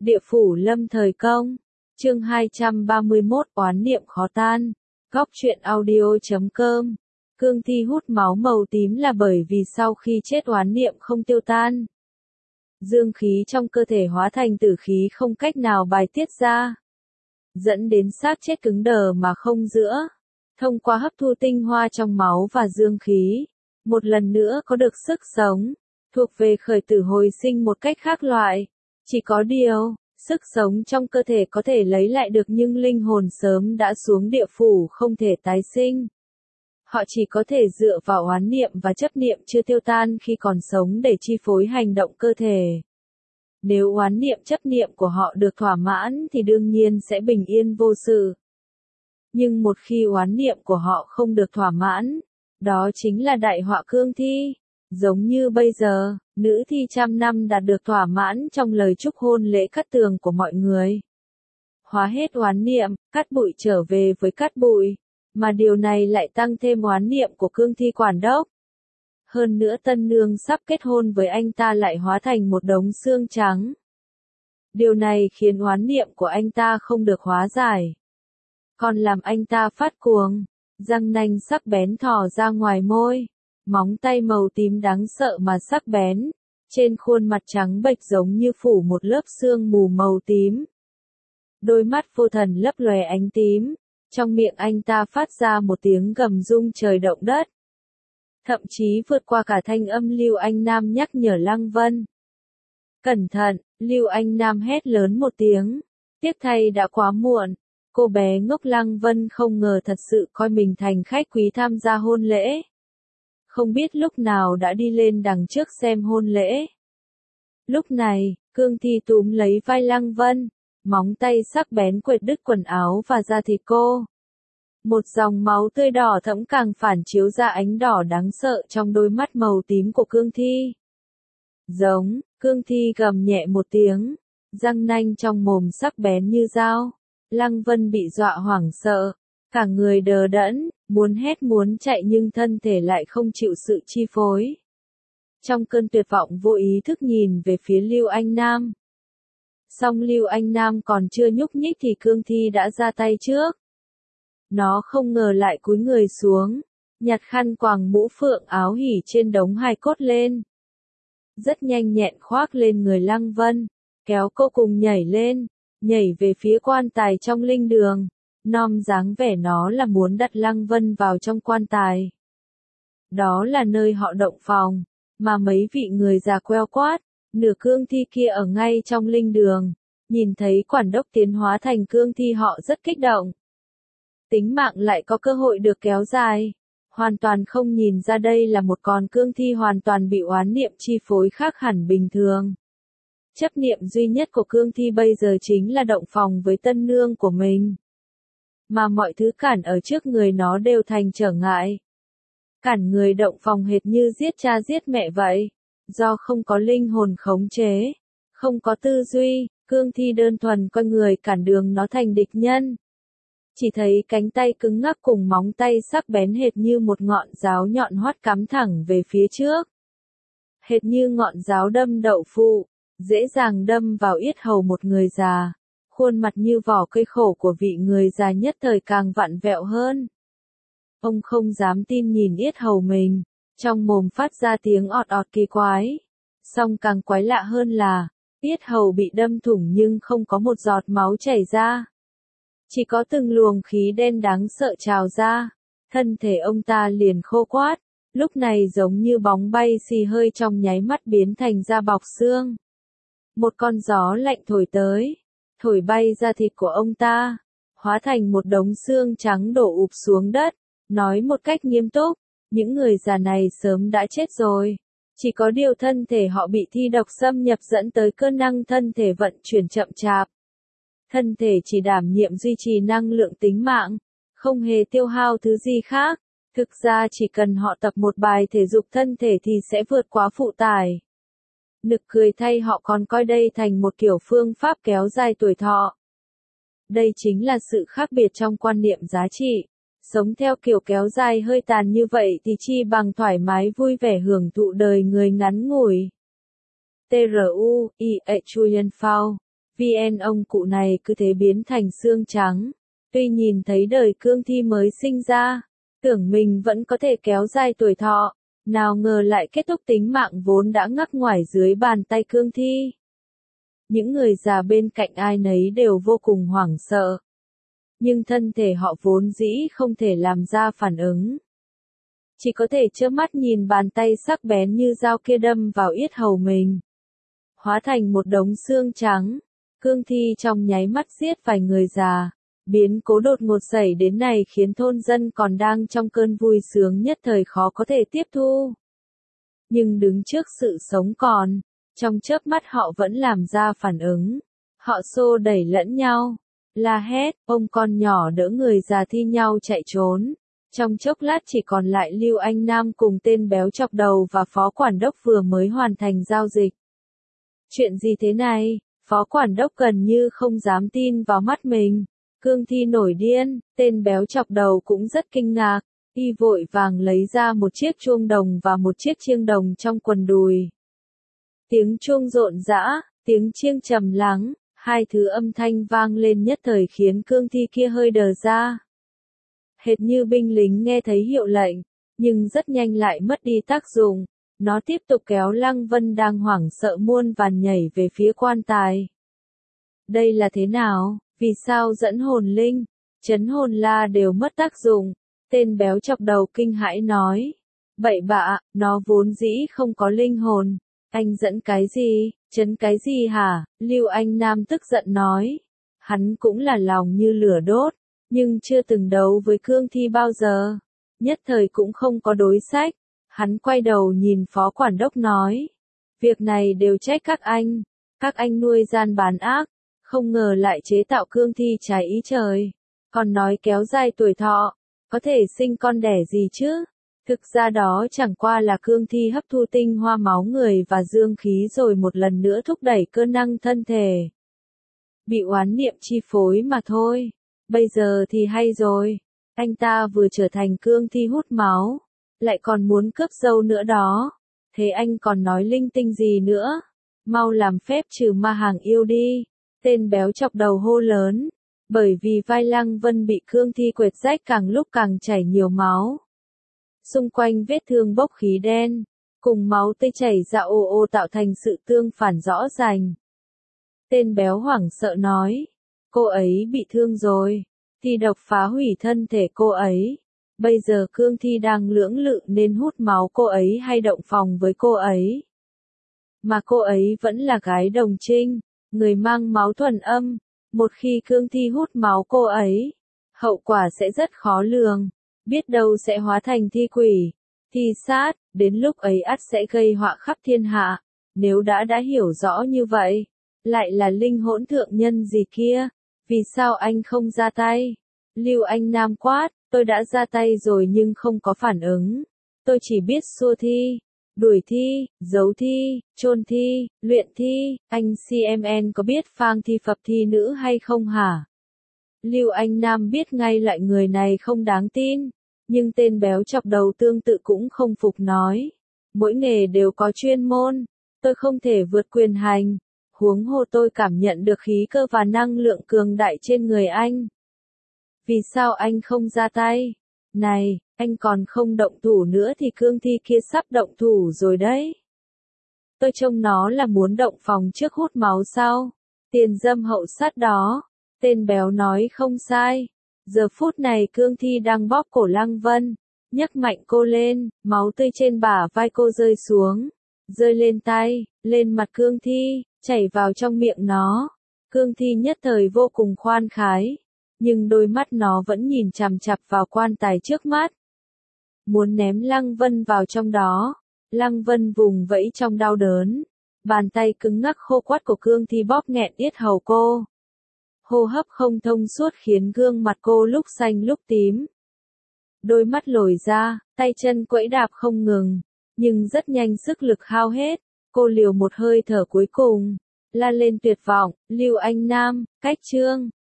Địa phủ lâm thời công. Chương 231 oán niệm khó tan. Góc truyện audio.com. Cương thi hút máu màu tím là bởi vì sau khi chết oán niệm không tiêu tan. Dương khí trong cơ thể hóa thành tử khí không cách nào bài tiết ra, dẫn đến xác chết cứng đờ mà không giữa. Thông qua hấp thu tinh hoa trong máu và dương khí, một lần nữa có được sức sống, thuộc về khởi tử hồi sinh một cách khác loại. Chỉ có điều, sức sống trong cơ thể có thể lấy lại được nhưng linh hồn sớm đã xuống địa phủ không thể tái sinh. Họ chỉ có thể dựa vào oán niệm và chấp niệm chưa tiêu tan khi còn sống để chi phối hành động cơ thể. Nếu oán niệm chấp niệm của họ được thỏa mãn thì đương nhiên sẽ bình yên vô sự. Nhưng một khi oán niệm của họ không được thỏa mãn, đó chính là đại họa cương thi. Giống như bây giờ, nữ thi trăm năm đạt được thỏa mãn trong lời chúc hôn lễ cắt tường của mọi người. Hóa hết oán niệm, cát bụi trở về với cát bụi, mà điều này lại tăng thêm oán niệm của cương thi quản đốc. Hơn nữa tân nương sắp kết hôn với anh ta lại hóa thành một đống xương trắng. Điều này khiến oán niệm của anh ta không được hóa giải, còn làm anh ta phát cuồng, răng nanh sắc bén thò ra ngoài môi, móng tay màu tím đáng sợ mà sắc bén, trên khuôn mặt trắng bệch giống như phủ một lớp sương mù màu tím. Đôi mắt vô thần lấp lóe ánh tím, trong miệng anh ta phát ra một tiếng gầm rung trời động đất. Thậm chí vượt qua cả thanh âm Lưu Anh Nam nhắc nhở Lăng Vân. Cẩn thận, Lưu Anh Nam hét lớn một tiếng. Tiếc thay đã quá muộn. Cô bé ngốc Lăng Vân không ngờ thật sự coi mình thành khách quý tham gia hôn lễ. Không biết lúc nào đã đi lên đằng trước xem hôn lễ. Lúc này, cương thi túm lấy vai Lăng Vân, móng tay sắc bén quệt đứt quần áo và da thịt cô. Một dòng máu tươi đỏ thẫm càng phản chiếu ra ánh đỏ đáng sợ trong đôi mắt màu tím của cương thi. Giống, cương thi gầm nhẹ một tiếng, răng nanh trong mồm sắc bén như dao. Lăng Vân bị dọa hoảng sợ, cả người đờ đẫn, muốn hét muốn chạy nhưng thân thể lại không chịu sự chi phối. Trong cơn tuyệt vọng vô ý thức nhìn về phía Lưu Anh Nam. Song Lưu Anh Nam còn chưa nhúc nhích thì cương thi đã ra tay trước. Nó không ngờ lại cúi người xuống, nhặt khăn quàng mũ phượng áo hỉ trên đống hài cốt lên. Rất nhanh nhẹn khoác lên người Lăng Vân, kéo cô cùng nhảy lên, nhảy về phía quan tài trong linh đường. Nom dáng vẻ nó là muốn đặt Lăng Vân vào trong quan tài. Đó là nơi họ động phòng, mà mấy vị người già queo quát, nửa cương thi kia ở ngay trong linh đường. Nhìn thấy quản đốc tiến hóa thành cương thi họ rất kích động. Tính mạng lại có cơ hội được kéo dài. Hoàn toàn không nhìn ra đây là một con cương thi hoàn toàn bị oán niệm chi phối khác hẳn bình thường. Chấp niệm duy nhất của cương thi bây giờ chính là động phòng với tân nương của mình. Mà mọi thứ cản ở trước người nó đều thành trở ngại. Cản người động phòng hệt như giết cha giết mẹ vậy. Do không có linh hồn khống chế, không có tư duy, cương thi đơn thuần coi người cản đường nó thành địch nhân. Chỉ thấy cánh tay cứng ngắc cùng móng tay sắc bén hệt như một ngọn giáo nhọn hoắt cắm thẳng về phía trước. Hệt như ngọn giáo đâm đậu phụ, dễ dàng đâm vào yết hầu một người già. Khuôn mặt như vỏ cây khổ của vị người già nhất thời càng vặn vẹo hơn. Ông không dám tin nhìn yết hầu mình, trong mồm phát ra tiếng ọt ọt kỳ quái. Song càng quái lạ hơn là, yết hầu bị đâm thủng nhưng không có một giọt máu chảy ra. Chỉ có từng luồng khí đen đáng sợ trào ra, thân thể ông ta liền khô quát, lúc này giống như bóng bay xì hơi trong nháy mắt biến thành da bọc xương. Một con gió lạnh thổi tới, thổi bay da thịt của ông ta, hóa thành một đống xương trắng đổ ụp xuống đất, nói một cách nghiêm túc, những người già này sớm đã chết rồi. Chỉ có điều thân thể họ bị thi độc xâm nhập dẫn tới cơ năng thân thể vận chuyển chậm chạp. Thân thể chỉ đảm nhiệm duy trì năng lượng tính mạng, không hề tiêu hao thứ gì khác. Thực ra chỉ cần họ tập một bài thể dục thân thể thì sẽ vượt quá phụ tải. Nực cười thay họ còn coi đây thành một kiểu phương pháp kéo dài tuổi thọ. Đây chính là sự khác biệt trong quan niệm giá trị. Sống theo kiểu kéo dài hơi tàn như vậy thì chi bằng thoải mái vui vẻ hưởng thụ đời người ngắn ngủi. TRU, Chuyen Phao. VN ông cụ này cứ thế biến thành xương trắng. Tuy nhìn thấy đời cương thi mới sinh ra, tưởng mình vẫn có thể kéo dài tuổi thọ, nào ngờ lại kết thúc tính mạng vốn đã ngắc ngoải dưới bàn tay cương thi. Những người già bên cạnh ai nấy đều vô cùng hoảng sợ. Nhưng thân thể họ vốn dĩ không thể làm ra phản ứng. Chỉ có thể trơ mắt nhìn bàn tay sắc bén như dao kia đâm vào yết hầu mình. Hóa thành một đống xương trắng, cương thi trong nháy mắt giết vài người già. Biến cố đột ngột xảy đến này khiến thôn dân còn đang trong cơn vui sướng nhất thời khó có thể tiếp thu. Nhưng đứng trước sự sống còn, trong chớp mắt họ vẫn làm ra phản ứng. Họ xô đẩy lẫn nhau, la hét, ông con nhỏ đỡ người già thi nhau chạy trốn. Trong chốc lát chỉ còn lại Lưu Anh Nam cùng tên béo chọc đầu và phó quản đốc vừa mới hoàn thành giao dịch. Chuyện gì thế này? Phó quản đốc gần như không dám tin vào mắt mình. Cương thi nổi điên, tên béo chọc đầu cũng rất kinh ngạc. Y vội vàng lấy ra một chiếc chuông đồng và một chiếc chiêng đồng trong quần đùi. Tiếng chuông rộn rã, tiếng chiêng trầm lắng, hai thứ âm thanh vang lên nhất thời khiến cương thi kia hơi đờ ra. Hệt như binh lính nghe thấy hiệu lệnh, nhưng rất nhanh lại mất đi tác dụng. Nó tiếp tục kéo Lăng Vân đang hoảng sợ muôn vàn nhảy về phía quan tài. Đây là thế nào? Vì sao dẫn hồn linh, trấn hồn la đều mất tác dụng? Tên béo chọc đầu kinh hãi nói. Bậy bạ, nó vốn dĩ không có linh hồn. Anh dẫn cái gì, trấn cái gì hả? Lưu Anh Nam tức giận nói. Hắn cũng là lòng như lửa đốt, nhưng chưa từng đấu với cương thi bao giờ. Nhất thời cũng không có đối sách. Hắn quay đầu nhìn phó quản đốc nói. Việc này đều trách các anh nuôi gian bán ác. Không ngờ lại chế tạo cương thi trái ý trời. Còn nói kéo dài tuổi thọ, có thể sinh con đẻ gì chứ? Thực ra đó chẳng qua là cương thi hấp thu tinh hoa máu người và dương khí rồi một lần nữa thúc đẩy cơ năng thân thể. Bị oán niệm chi phối mà thôi. Bây giờ thì hay rồi. Anh ta vừa trở thành cương thi hút máu, lại còn muốn cướp dâu nữa đó. Thế anh còn nói linh tinh gì nữa? Mau làm phép trừ ma hàng yêu đi. Tên béo chọc đầu hô lớn, bởi vì vai Lăng Vân bị cương thi quệt rách càng lúc càng chảy nhiều máu. Xung quanh vết thương bốc khí đen, cùng máu tươi chảy ra ô ô tạo thành sự tương phản rõ ràng. Tên béo hoảng sợ nói, cô ấy bị thương rồi, thi độc phá hủy thân thể cô ấy. Bây giờ cương thi đang lưỡng lự nên hút máu cô ấy hay động phòng với cô ấy. Mà cô ấy vẫn là gái đồng trinh. Người mang máu thuần âm, một khi cương thi hút máu cô ấy, hậu quả sẽ rất khó lường, biết đâu sẽ hóa thành thi quỷ, thi sát, đến lúc ấy ắt sẽ gây họa khắp thiên hạ. Nếu đã hiểu rõ như vậy, lại là linh hỗn thượng nhân gì kia, vì sao anh không ra tay? Lưu Anh Nam quát, tôi đã ra tay rồi nhưng không có phản ứng, tôi chỉ biết xua thi. Đuổi thi, giấu thi, chôn thi, luyện thi, anh CMN có biết phang thi phập thi nữ hay không hả? Lưu Anh Nam biết ngay loại người này không đáng tin, nhưng tên béo chọc đầu tương tự cũng không phục nói. Mỗi nghề đều có chuyên môn, tôi không thể vượt quyền hành, huống hồ tôi cảm nhận được khí cơ và năng lượng cường đại trên người anh. Vì sao anh không ra tay? Này, anh còn không động thủ nữa thì cương thi kia sắp động thủ rồi đấy. Tôi trông nó là muốn động phòng trước hút máu sau. Tiền dâm hậu sát đó. Tên béo nói không sai. Giờ phút này cương thi đang bóp cổ Lăng Vân. Nhấc mạnh cô lên, máu tươi trên bả vai cô rơi xuống. Rơi lên tay, lên mặt cương thi, chảy vào trong miệng nó. Cương thi nhất thời vô cùng khoan khái. Nhưng đôi mắt nó vẫn nhìn chằm chằm vào quan tài trước mắt. Muốn ném Lăng Vân vào trong đó. Lăng Vân vùng vẫy trong đau đớn. Bàn tay cứng ngắc khô quắt của cương thi bóp nghẹn yết hầu cô. Hô hấp không thông suốt khiến gương mặt cô lúc xanh lúc tím. Đôi mắt lồi ra, tay chân quẫy đạp không ngừng. Nhưng rất nhanh sức lực hao hết. Cô liều một hơi thở cuối cùng. La lên tuyệt vọng, Lưu Anh Nam, cách Trương.